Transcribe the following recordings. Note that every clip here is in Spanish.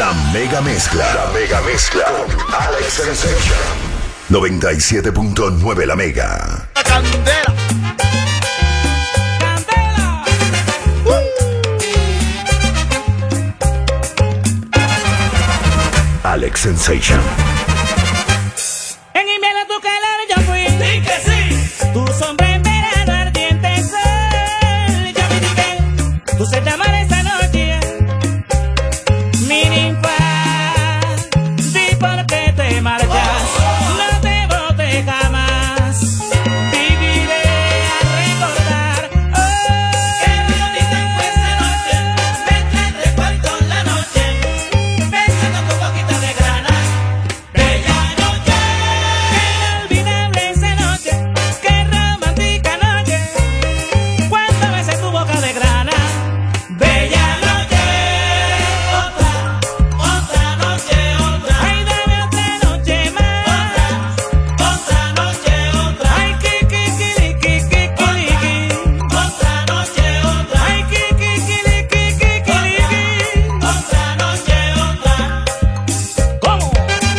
La mega mezcla. La mega mezcla. Con Alex Sensation. 97.9 La Mega. Candela. Candela. Alex Sensation. En invierno tu calor yo fui. Sí que sí. Tu sombra en verano ardiente sol. Yo me dije, tú se te amarás esta noche. Mi ninfa, di por qué te marchas. No te bote jamás. Viviré a recordar. Qué bonita fue esa noche. Me trae recuerdo la noche. Besando tu boquita de grana. Bella noche. Qué inolvidable esa noche. Qué romántica noche. Cuando besé tu boca de grana. Bella noche. Otra noche, otra. Ay, dame otra noche más. Otra noche, otra. Ay, que. Otra noche, otra. Ay, que. Otra noche, otra. ¿Cómo?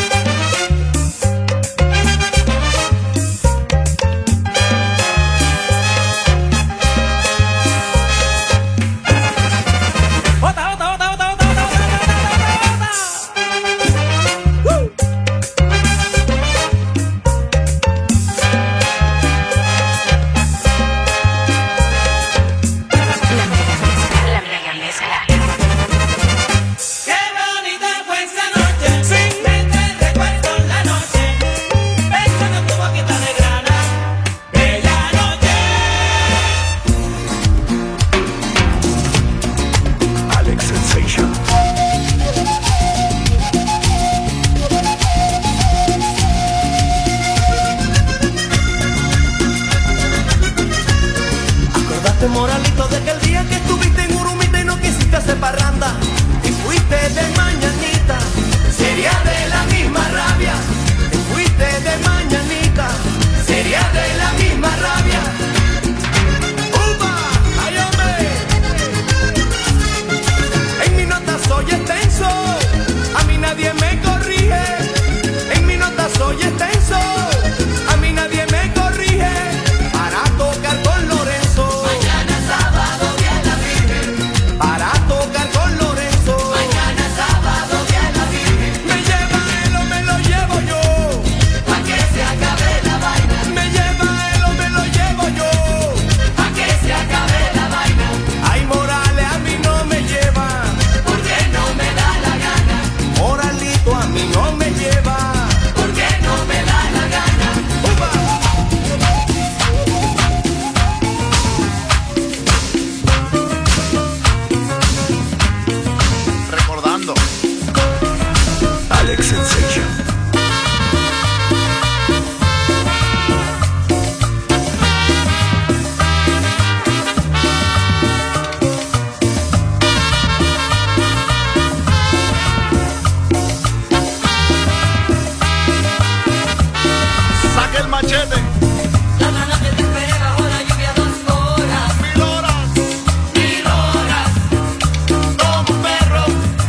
La mega mezcla. Qué bonita fue esa noche. Sí. Me trae recuerdo la noche. Besando tu boquita de grana. Bella noche. Alex Sensation. Acordaste, moralito, de aquel día que estuviste en Urumita y no quisiste hacer parranda y fuiste de mañanita. Sería de la misma rabia. Te fuiste de mañanita. Sería de la misma rabia. ¡Upa! ¡Ay, hombre! En mi nota soy extenso. A mí nadie me corrige. En mi nota soy extenso. A mí nadie me corrige. Para tocar con Lorenzo. Mañana sábado viene la Virgen. Para tocar con Lorenzo. Mañana sábado viene la Virgen. Me lleva él o me lo llevo yo. Pa' que se acabe la vaina. Me lleva él o me lo llevo yo. Pa' que se acabe la vaina. Ay, Morales a mí no me lleva. Porque no me da la gana. Moralito a mí no me lleva. Porque no me da la gana. ¡Upa! Recordando. Alex Sensation. Saca el machete. La noche te esperé bajo la lluvia 2 horas. 1000 horas. 1000 horas. Como un perro.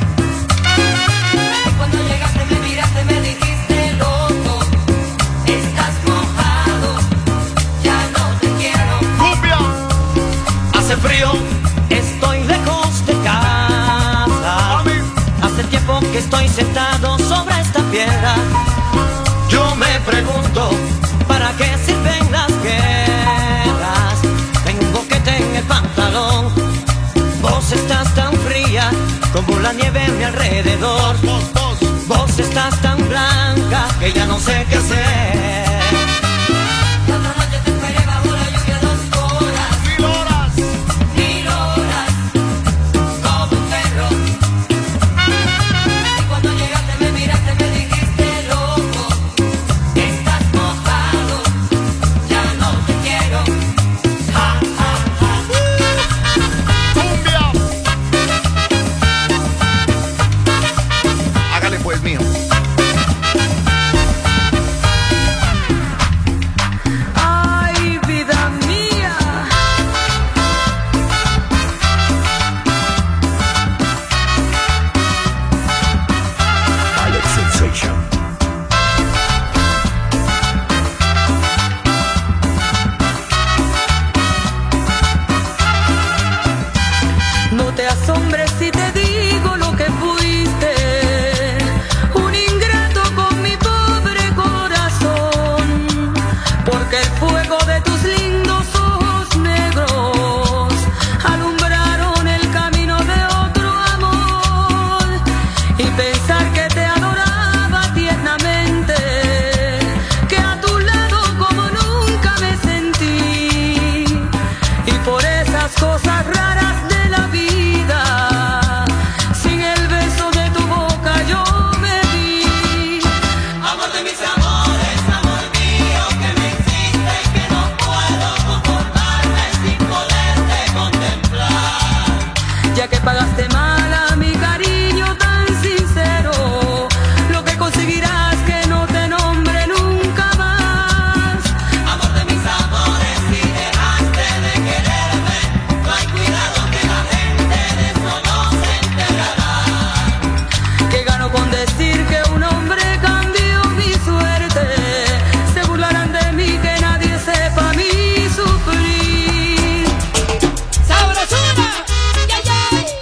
Cuando llegaste me miraste, me dijiste loco. Estás mojado. Ya no te quiero. Cumbia. Hace frío, estoy lejos de casa. Mami. Hace tiempo que estoy sentado sobre esta piedra. Yo me pregunto, ¿para qué sirven las guerras? Tengo un boquete en el pantalón. Vos estás tan fría como la nieve a mi alrededor. Vos estás tan blanca que ya no sé qué hacer. La otra noche te esperé bajo la lluvia 2 horas. 1000 horas. 1000 horas. Como un perro. Y cuando llegaste me miraste, me dijiste loco. Estás mojado. Ya no te quiero. Ja, ja, ja. Cumbia. Hágale pues, mijo. serás hombre si te digo lo que fuiste, un ingrato con mi pobre corazón, porque el fuego de tus lindos ojos negros alumbraron el camino de otro amor, y pensar que te adoraba tiernamente, que a tu lado como nunca me sentí, y por esas cosas raras de la vida, sin el beso de tu boca yo me vi. Amor de mis amores, amor mío, que me hiciste, que no puedo conformarme sin poderte contemplar. Ya que pagaste mal a mi cariño tan sincero, lo que conseguirás que no te nombre nunca más. Amor de mis amores, si dejaste de quererme, no hay cuidado que la gente de eso no se enterará. Que gano con decir que un hombre cambió mi suerte, se burlarán de mí, que nadie sepa mi sufrir. ¡Sabrosura! ¡Ya, ya!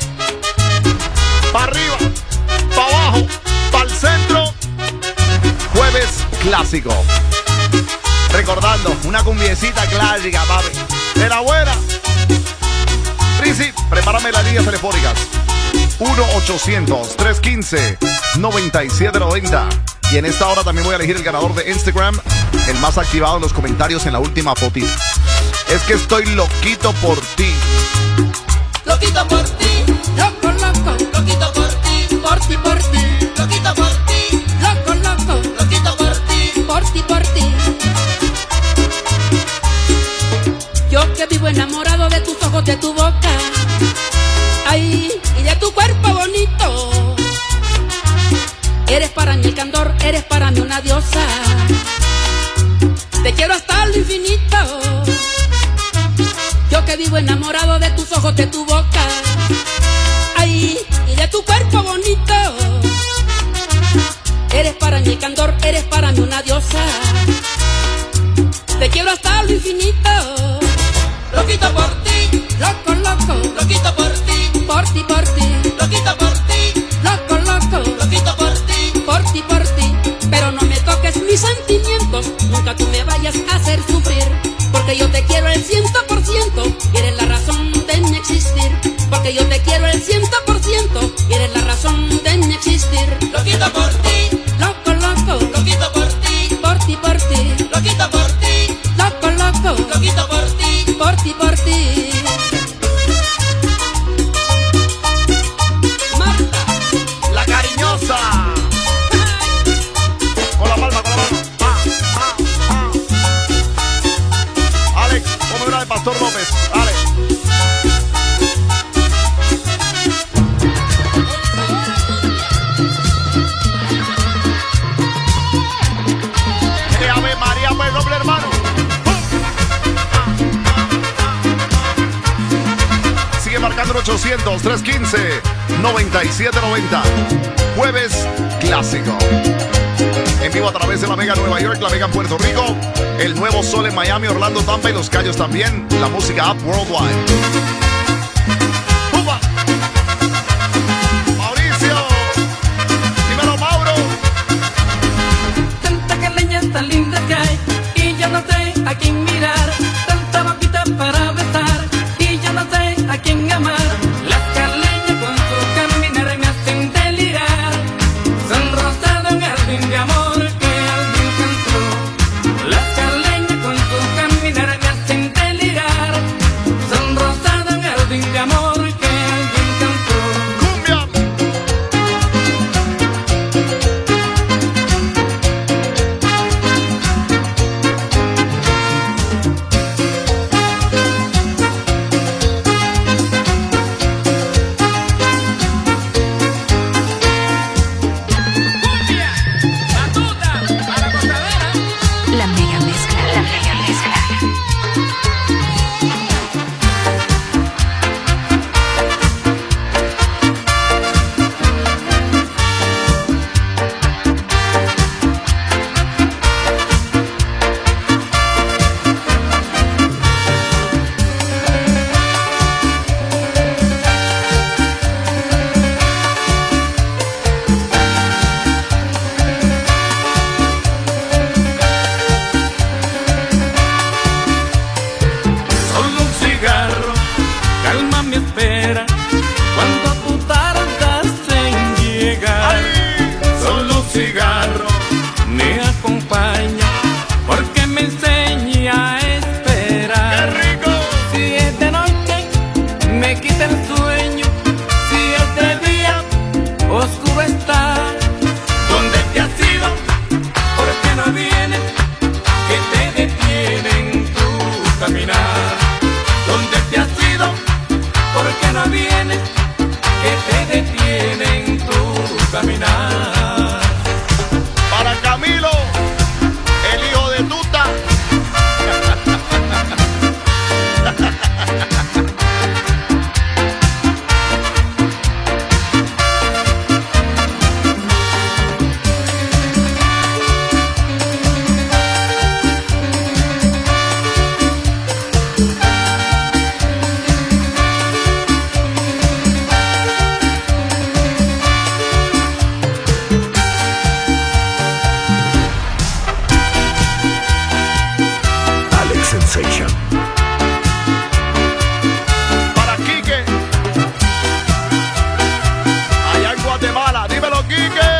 Pa' arriba, pa' abajo, pa' el centro. Jueves clásico. Recordando una cumbiecita clásica, papi. De la buena. Rizzi, prepárame las líneas telefónicas. 1-800-315-9790. Y en esta hora también voy a elegir el ganador de Instagram, el más activado en los comentarios en la última fotita. Es que estoy loquito por ti. Loquito por ti, Loco, loco, loquito por ti, por ti, por ti. loquito por ti, Loco, loco, loquito por ti. por ti, por ti. Yo que vivo enamorado de tus ojos, de tu boca, ay, y de tu cuerpo bonito. Eres para mí el candor, eres para mí una diosa. Te quiero hasta lo infinito. Yo que vivo enamorado de tus ojos, de tu boca, ay, y de tu cuerpo bonito. Eres para mí el candor, eres para mí una diosa. Te quiero hasta lo infinito. Loquito por ti, Loco, loco, loquito por ti, por ti, por ti. loquito por ti, Loco, loco, loquito por ti. por ti, por ti. Pero no me toques mis sentimientos, nunca tú me vayas a hacer sufrir. Porque yo te quiero el 100% y eres la razón de mi existir. Porque yo te quiero el 100% y eres la razón de mi existir. Loquito por ti, Loco, loco, loquito por ti, por ti, por ti. loquito por ti, Loco, loco, loquito por ti. por ti, por ti. Marta, la cariñosa. Con la palma, con la palma. Alex, ¿cómo era de Pastor López? Alex. Ave María, pues doble hermano. Sigue marcando el 800-315-9790. Jueves clásico. En vivo a través de la Mega Nueva York, la Mega Puerto Rico, el Nuevo Sol en Miami, Orlando, Tampa y Los Cayos también. La música Up Worldwide. ¡Upa! Mauricio. Dímelo, Mauro. Tanta caleña tan linda que hay y yo no sé a quién mirar, tanta boquita para besar y yo no sé a quién amar. Las caleñas con su caminar me hacen delirar, son rosado un jardín de amor que alguien cantó. Las caleñas con su caminar me hacen delirar, son rosado un caminar. Para Camilo, el hijo de Tuta. Sensation. Para Quique, allá en Guatemala, dímelo Quique.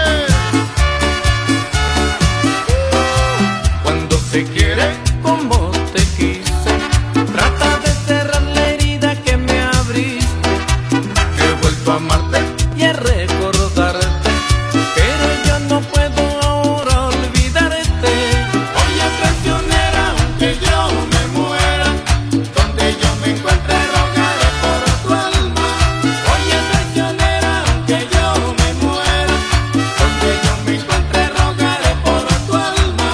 Cuando se quiere como te quise, trata de cerrar la herida que me abriste. He vuelto a amarte y a recordarte, pero yo no puedo ahora olvidarte. Oye, traicionera, aunque yo me muera, donde yo me encuentre rogaré por tu alma. Oye, traicionera, aunque yo me muera, donde yo me encuentre rogaré por tu alma.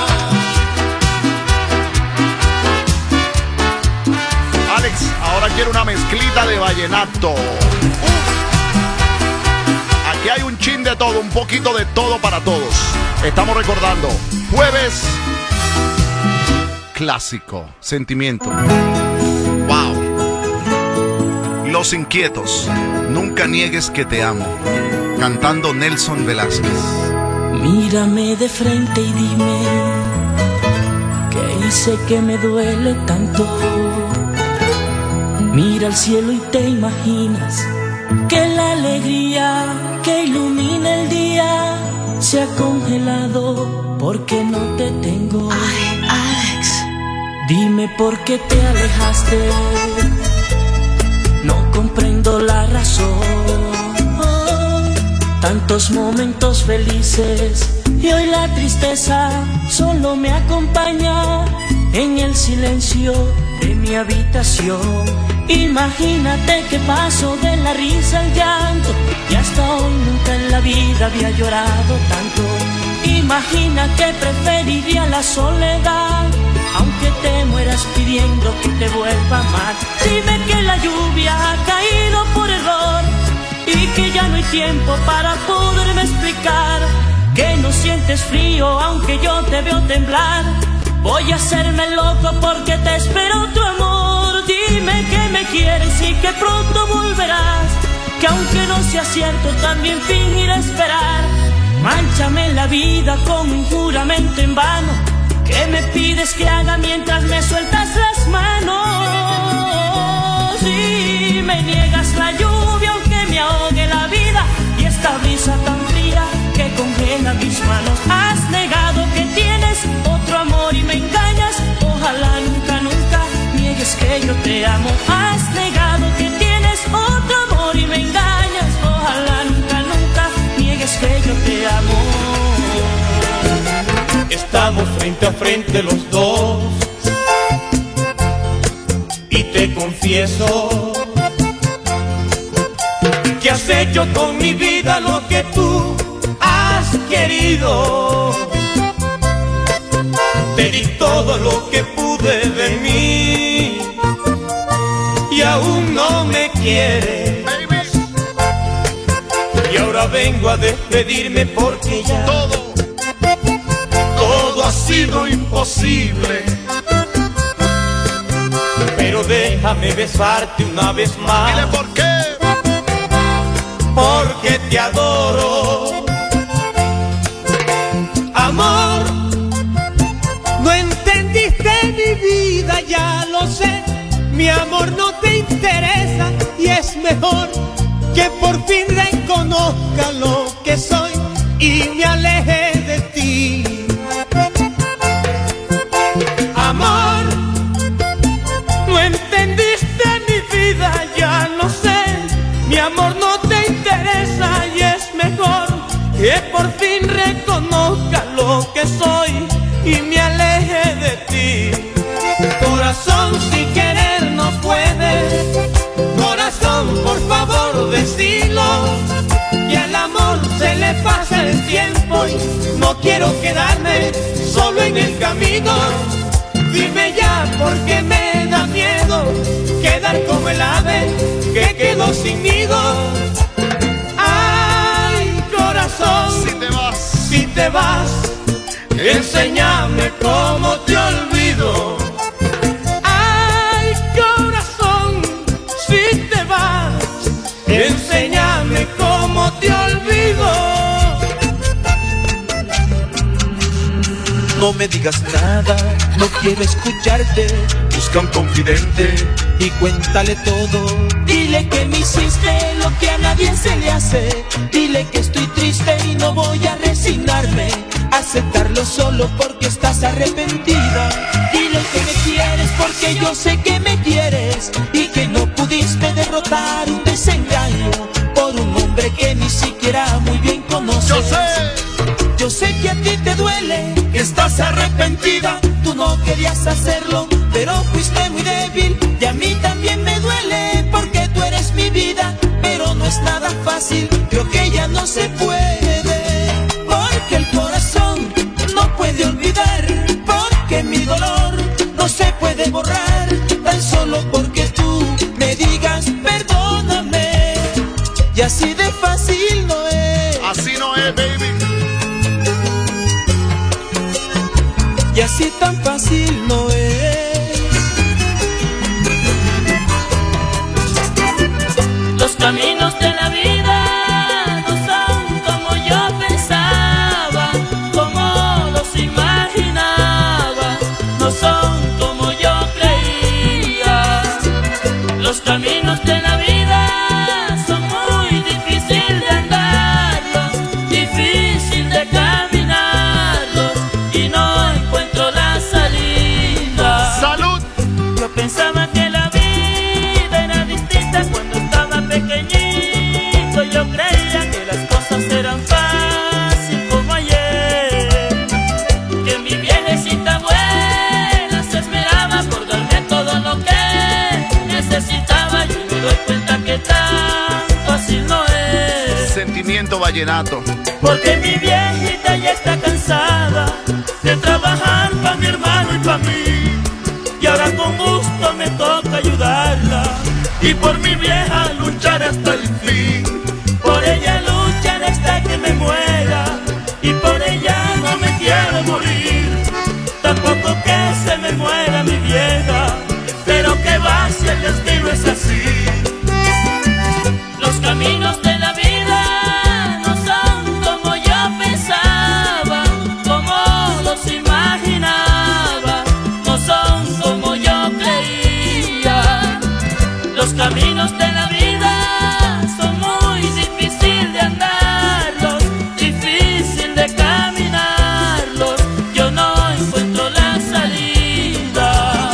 Alex, ahora quiero una mezclita de vallenato. Aquí hay un chin de todo, un poquito de todo para todos. Estamos recordando Jueves Clásico, Sentimiento. Wow. Los Inquietos, Nunca niegues que te amo. Cantando Nelson Velázquez. Mírame de frente y dime qué hice que me duele tanto. Mira al cielo y te imaginas que la alegría que ilumina el día se ha congelado porque no te tengo. Ay, Alex. Dime por qué te alejaste. No comprendo la razón. Tantos momentos felices y hoy la tristeza solo me acompaña en el silencio de mi habitación. Imagínate que paso de la risa al llanto y hasta hoy nunca en la vida había llorado tanto. Imagina que preferiría la soledad, aunque te mueras pidiendo que te vuelva a amar. Dime que la lluvia ha caído por error y que ya no hay tiempo para poderme explicar. Que no sientes frío aunque yo te veo temblar. Voy a hacerme loco porque te espero tu amor. Dime que me quieres y que pronto volverás, que aunque no sea cierto también fingiré esperar. Mánchame la vida con un juramento en vano. ¿Qué me pides que haga mientras me sueltas las manos? Si me niegas la lluvia aunque me ahogue la vida y esta brisa tan fría que congela mis manos. Has negado que tienes otro amor y me engañas. Ojalá nunca, nunca niegues que yo te amo. Has negado que tienes otro amor y me engañas. Ojalá nunca, nunca niegues que yo te amo. Estamos frente a frente los dos y te confieso que has hecho con mi vida lo que tú has querido. Te di todo lo que pude de mí y aún no me quieres. Y ahora vengo a despedirme porque ya todo ha sido imposible. Pero déjame besarte una vez más. Dile por qué. Porque te adoro. Amor, no entendiste mi vida, ya lo sé. Mi amor no te interesa y es mejor que por fin reconozca lo que soy y me aleje de ti. Amor, no entendiste mi vida, ya lo sé. Mi amor no te interesa y es mejor que por fin reconozca lo que soy y me aleje de ti. Corazón, si querer no puedes. Corazón, por favor, decilo. Y al amor se le pasa tiempo y no quiero quedarme solo en el camino. Dime ya porque me da miedo quedar como el ave que quedó sin nido. Ay, corazón, si te vas, enséñame cómo te olvido. Ay, corazón, si te vas, enséñame cómo te olvido. No me digas nada, no quiero escucharte. Busca un confidente y cuéntale todo. Dile que me hiciste lo que a nadie se le hace. Dile que estoy triste y no voy a resignarme. Aceptarlo solo porque estás arrepentida. Dile que me quieres porque yo sé que me quieres. Y que no pudiste derrotar un desengaño por un hombre que ni siquiera muy bien conoces. Yo sé que a ti te duele, que estás arrepentida. Tú no querías hacerlo, pero fuiste muy débil. Y a mí también me duele, porque tú eres mi vida. Pero no es nada fácil, creo que ya no se puede. Porque el corazón no puede olvidar. Porque mi dolor no se puede borrar. Tan solo porque tú me digas perdóname. Y así de fácil no es. Así no es, baby. Y así tan fácil no es. Los caminos de la vida no son como yo pensaba, como los imaginaba, no son como yo creía. Los caminos de la vida son muy difíciles de andarlos, difícil de caminarlos, y no encuentro la salida. ¡Salud! Yo pensaba que la vida era distinta cuando estaba pequeñito. Yo creía que las cosas eran fáciles como ayer, que mi viejecita abuela se esmeraba por darme todo lo que necesitaba. Y me doy cuenta que tan fácil no es. Sentimiento vallenato. Porque mi viejita ya está cansada de trabajar pa' mi hermano y pa' mí. Y ahora con gusto me toca ayudarla. Y por mi vieja luchar hasta el fin. Por ella luchar hasta que me muera. Y por ella no me quiero morir. Tampoco que se me muera mi vieja. Pero que va si el destino es así. Los caminos de la vida no son como yo pensaba, como los imaginaba, no son como yo creía. Los caminos de la vida son muy difíciles de andarlos, difícil de caminarlos. Yo no encuentro la salida.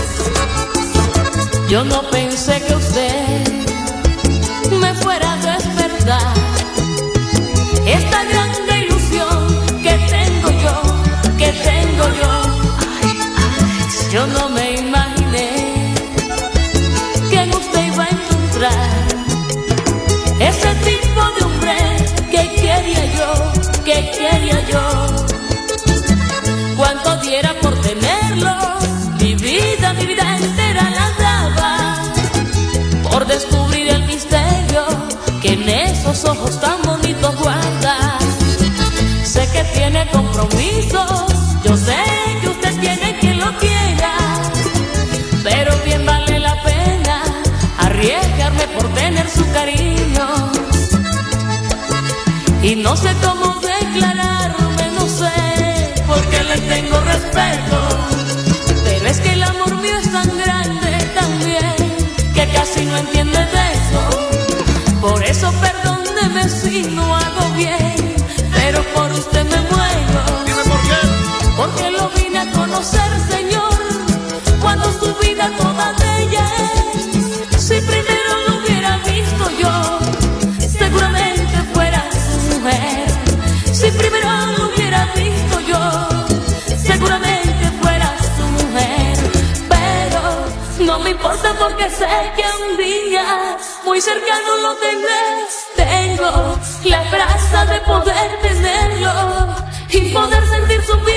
Yo no pensé que usted me fuera a despertar esta grande ilusión que tengo yo. Yo no me imaginé que en usted iba a encontrar ese tipo de hombre que quería yo. Cuánto diera por tenerlo, mi vida entera la daba por descubrir el misterio que en esos ojos tan bonitos guarda. Sé que tiene compromisos, yo sé que usted tiene quien lo quiera, pero bien vale la pena arriesgarme por tener su cariño. Y no sé cómo declararme, no sé, porque le tengo respeto, pero es que el amor mío es tan grande también que casi no entiende de eso. Por eso perdóneme si no hago bien, pero por usted me muero. Dime por qué. Porque lo vine a conocer, Señor, cuando su vida toda de ella es. Si primero lo hubiera visto yo, seguramente fuera su mujer. Si primero lo hubiera visto yo, seguramente fuera su mujer. Pero no me importa porque sé que un día muy cercano lo tendré. Tengo la esperanza promesa de poder tenerlo y poder sentir su piel.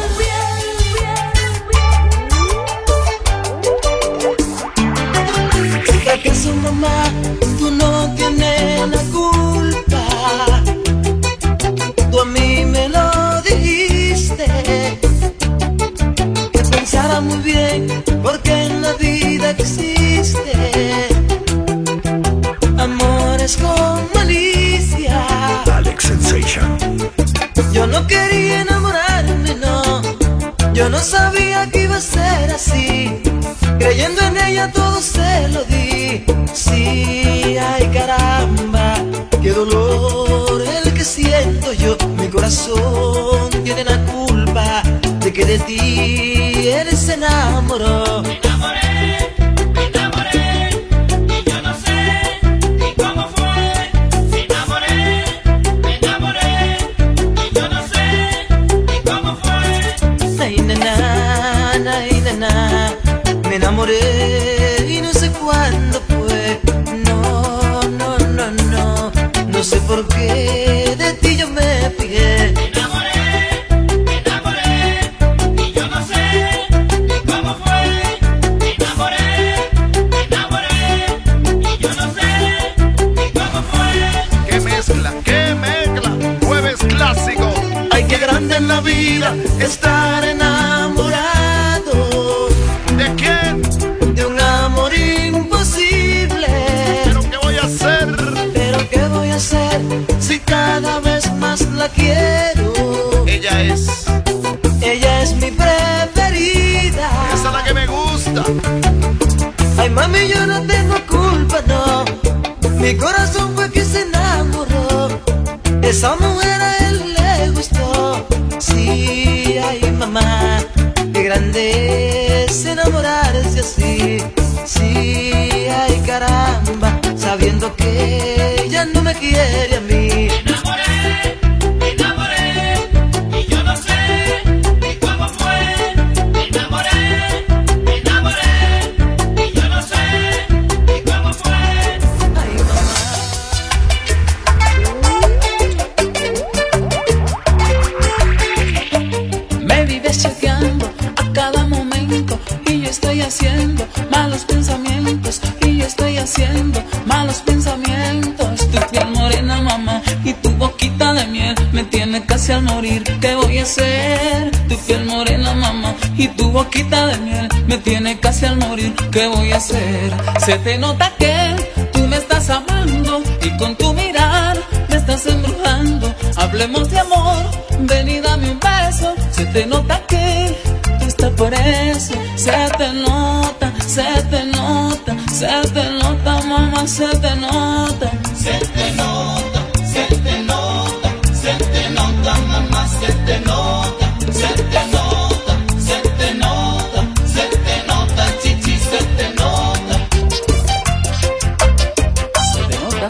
¿Acaso, mamá, tú no tienes la culpa? Tú a mí me lo dijiste, que pensara muy bien, porque en la vida existe amores con malicia. Alex Sensation. Yo no quería enamorarme, no. Yo no sabía que iba a ser así. Creyendo en ella todo se lo di. Sí, ay caramba, qué dolor el que siento yo. Mi corazón tiene la culpa de que de ti él se enamoró. Me enamoré, y yo no sé ni cómo fue. Me enamoré, y yo no sé ni cómo fue. Ay, nena, ay, nena. Me enamoré y no sé cuándo fue. No, no, no, no. No sé por qué de ti yo me fijé. Me enamoré, y yo no sé ni cómo fue. Me enamoré, y yo no sé ni cómo fue. ¡Qué mezcla, qué mezcla! Jueves clásico. Ay, qué grande en la vida estar enamorado. ¿De quién? De un amor imposible. ¿Pero qué voy a hacer? Pero qué voy a hacer si cada vez más la quiero. Ella es mi preferida. esa es la que me gusta. Ay, mami, yo no tengo culpa, no. Mi corazón fue que se enamoró. Esa mujer a él le gustó. Sí, ay, mamá, qué grande es enamorarse así. Sí, ay, caramba, sabiendo que ella no me quiere a mí. Me enamoré, y yo no sé ni cómo fue. Me enamoré, y yo no sé ni cómo fue. Ay, mamá. Me vives chequeando a cada momento y yo estoy haciendo malos pensamientos y yo estoy haciendo malos pensamientos. Tu piel morena, mamá, y tu boquita de miel me tiene casi al morir. ¿Qué voy a hacer? Tu piel morena, mamá, y tu boquita de miel me tiene casi al morir. ¿Qué voy a hacer? Se te nota que tú me estás amando y con tu mirar me estás embrujando. Hablemos de amor, ven y dame un beso. Se te nota que tú estás por eso. Se te nota, se te nota, se te nota, mamá, se te nota. Se te nota, se te nota, se te nota, mamá, se te nota. Se te nota, se te nota, se te nota, chichi, se te nota. Se te nota.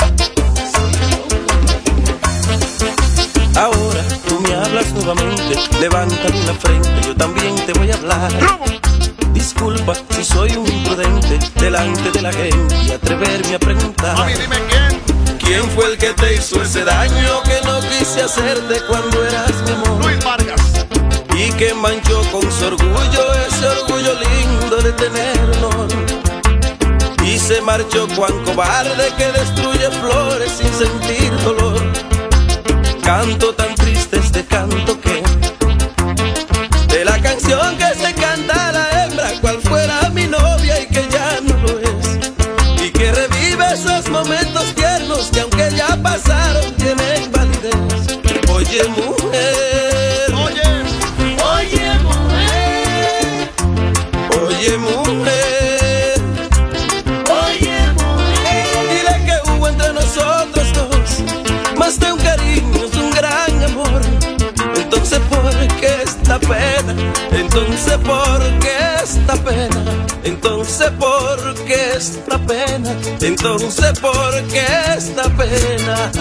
Ahora tú me hablas nuevamente, levántame la frente, yo también te voy a hablar. Disculpa si soy un imprudente delante de la gente y atreverme a preguntar. Mami, dime quién. ¿Quién fue el que te hizo ese daño que no quise hacerte cuando eras mi amor? Luis Vargas. Y que manchó con su orgullo, ese orgullo lindo de tener honor. Y se marchó cuán cobarde que destruye flores sin sentir dolor. Canto tan triste este canto que de la canción que se canta a la hembra, cual fuera mi novia y que ya no lo es. Y que revive esos momentos tiernos que aunque ya pasaron tienen validez. Oye mujer, Oye, mujer, oye mujer, oye, mujer. dile que hubo entre nosotros dos más de un cariño, es un gran amor. Entonces ¿por qué esta pena? Entonces ¿por qué esta pena? Entonces ¿por qué esta pena? Entonces ¿por qué esta pena?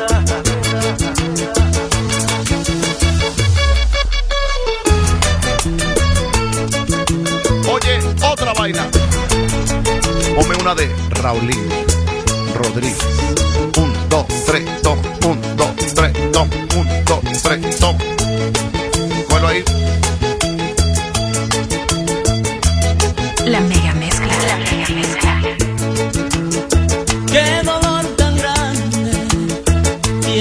Oye, otra vaina. Ponme una de Raulín Rodríguez. 1, 2, 3, 1, 2, 3.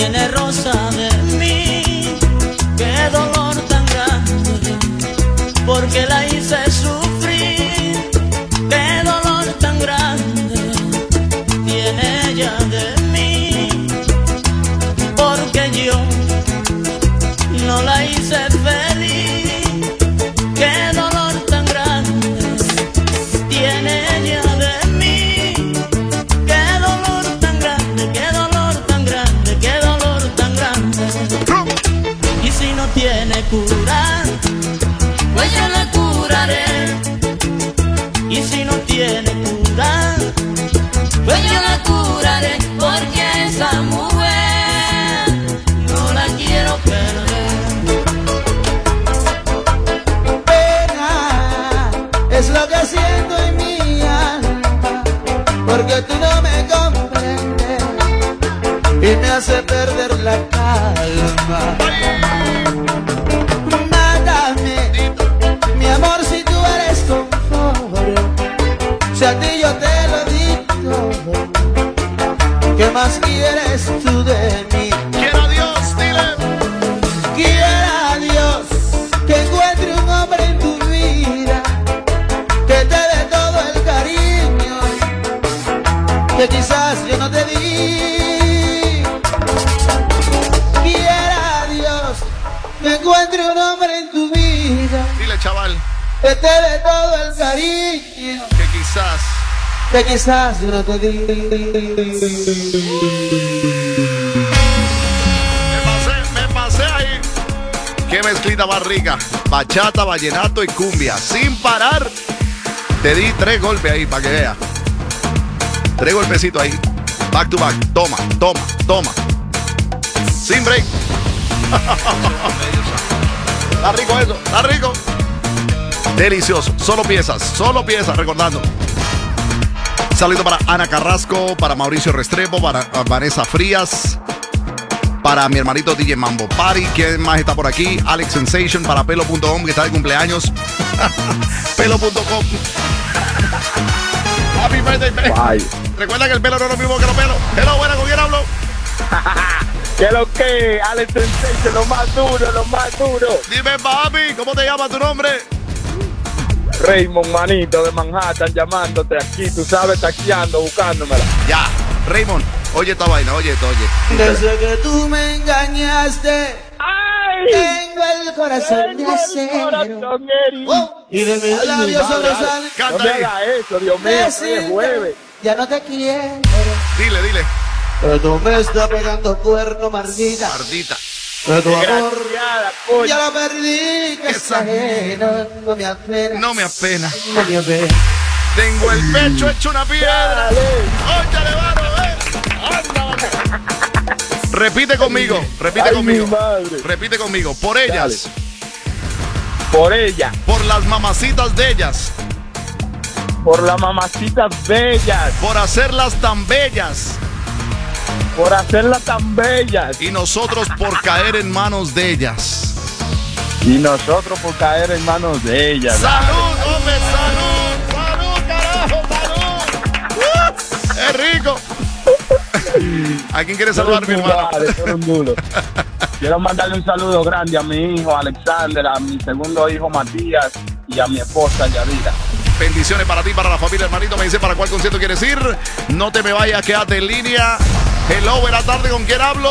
tiene rosa de mí. Qué dolor tan grande, porque la hice sufrir. Qué dolor tan grande tiene ella de mí, porque yo no la hice feliz. Qué dolor tan grande tiene ella de mí. Qué dolor tan grande, qué dolor tan grande, qué dolor tan grande. Y si no tiene cura, pues yo la curaré. Y si no tiene cura, pues yo la curaré, porque a esa mujer no la quiero perder. Pena es lo que siento en mi alma, porque tú no me comprendes y me hace perder la calma. Mátame, mi amor, si tú eres confort, si a ti yo te lo di todo, ¿qué más quieres tú de mí? Quiero a Dios, dile. Quiera a Dios que encuentre un hombre en tu vida que te dé todo el cariño que quizás yo no te di. Quiera a Dios que encuentre un hombre en tu vida Dile, chaval, que te dé todo el cariño que quizás yo no te di. me pasé ahí. Qué mezclita más rica. Bachata, vallenato y cumbia. Sin parar. Te di 3 golpes ahí para que veas. 3 golpecitos ahí. Back to back. Toma, toma, toma. Sin break. Está rico eso, está rico. Delicioso. Solo piezas, recordando. Saludo para Ana Carrasco, para Mauricio Restrepo, para Vanessa Frías, para mi hermanito DJ Mambo Party. ¿Quién más está por aquí? Alex Sensation, para Pelo.com, que está de cumpleaños. Pelo.com. Happy birthday, Pelo. Recuerda que el pelo no es lo mismo que los pelos. Hello, buena, ¿con quién hablo? ¿Qué es lo que? Alex Sensation, lo más duro, lo más duro. Dime, papi, ¿cómo te llama tu nombre? Raymond, manito, de Manhattan, llamándote aquí, tú sabes, taxiando, buscándomela. Ya, Raymond, oye esta vaina, oye esto, oye. Desde que tú me engañaste, tengo el corazón de acero. Y de mis labios sobresalen. No me hagas eso, Dios mío, es jueves. Ya no te quiero. Dile. Pero tú me estás pegando cuerno, mardita. Pero tu amor ya lo perdí, que es ajeno. No me apena. No me apena. No me apena. Tengo el pecho hecho una piedra. Óyale, varo, Repite conmigo. Repite conmigo. Por ellas. Dale. Por ella. Por las mamacitas de ellas. Por las mamacitas bellas. Por hacerlas tan bellas. Por hacerlas tan bellas. Y nosotros por caer en manos de ellas. Y nosotros por caer en manos de ellas. ¡Salud, hombre! ¡Salud! ¡Salud, carajo! ¡Salud! ¡Es rico! ¿A quién quieres saludar, mi hermano? Quiero mandarle un saludo grande a mi hijo Alexander, a mi segundo hijo Matías y a mi esposa Yadira. Bendiciones para ti, para la familia, hermanito. Me dice para cuál concierto quieres ir. No te me vayas, quédate en línea. Hello, buena tarde, ¿con quién hablo?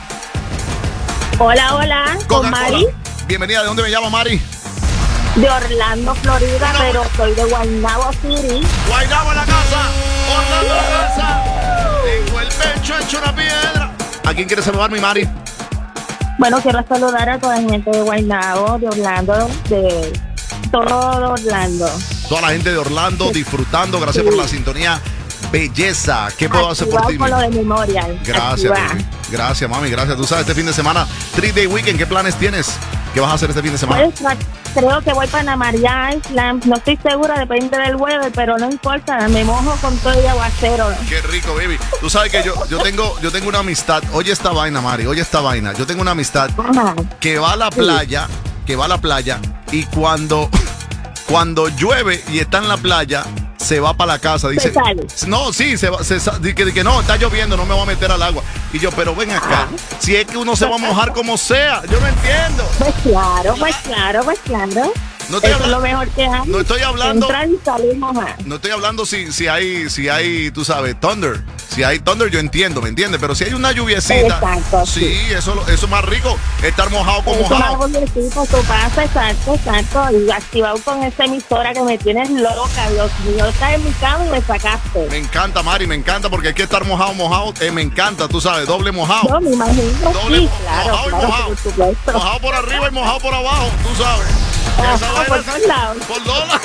Hola, con Mari. Bienvenida, ¿de dónde me llama Mari? De Orlando, Florida, pero soy de Guaynabo City. Guaynabo en la casa, Orlando en la casa. Tengo el pecho hecho una piedra. ¿A quién quieres saludar, mi Mari? Bueno, quiero saludar a toda la gente de Guaynabo, de Orlando, de todo Orlando. Toda la gente de Orlando disfrutando, gracias por la sintonía. Belleza, ¿qué puedo hacer por ti? Con lo de Memorial. Gracias, baby. Gracias, mami, gracias. Tú sabes, este fin de semana, 3-day weekend, ¿qué planes tienes? ¿Qué vas a hacer este fin de semana? Pues, creo que voy para Ana María Island, no estoy segura, depende del weather, pero no importa, me mojo con todo el aguacero. Qué rico, baby. Tú sabes que yo tengo una amistad, oye esta vaina, Mari, oye esta vaina. Yo tengo una amistad que va a la playa, y cuando llueve y está en la playa, se va para la casa. Dice, no, sí, que no, está lloviendo, no me voy a meter al agua. Y yo, pero ven acá, si es que uno se va a mojar como sea, yo no entiendo. Pues claro. No estoy Eso es lo mejor que hay. No estoy hablando. Entrar y salir mojado. No estoy hablando si hay, tú sabes, thunder. Si hay thunder, yo entiendo, ¿me entiendes? Pero si hay una lluviecita. Exacto. Sí, eso es más rico. Estar mojado con mojado. Tu casa, exacto. Y activado con esa emisora que me tienes loca. Dios mío, estás en mi cama y me sacaste. Me encanta, Mari, me encanta porque hay que estar mojado. Me encanta, tú sabes, doble mojado. No, me imagino. Doble, claro, mojado. Mojado por arriba y mojado por abajo, tú sabes. Por todos lados. Por todos lados.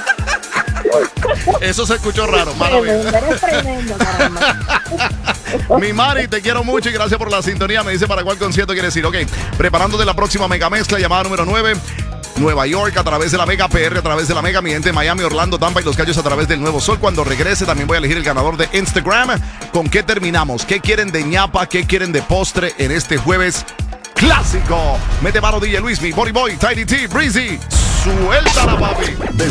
Eso se escuchó raro, maravilloso. Eres tremendo, caramba. Mi Mari, te quiero mucho y gracias por la sintonía. Me dice para cuál concierto quieres ir. Ok, preparándote la próxima mega mezcla, llamada número 9. Nueva York a través de la Mega PR, a través de la Mega, mi gente, Miami, Orlando, Tampa y Los Cayos a través del Nuevo Sol. Cuando regrese también voy a elegir el ganador de Instagram. ¿Con qué terminamos? ¿Qué quieren de ñapa? ¿Qué quieren de postre en este jueves clásico? Mete mano DJ Luis, mi Body Boy, Tiny T, Breezy. Suéltala, papi.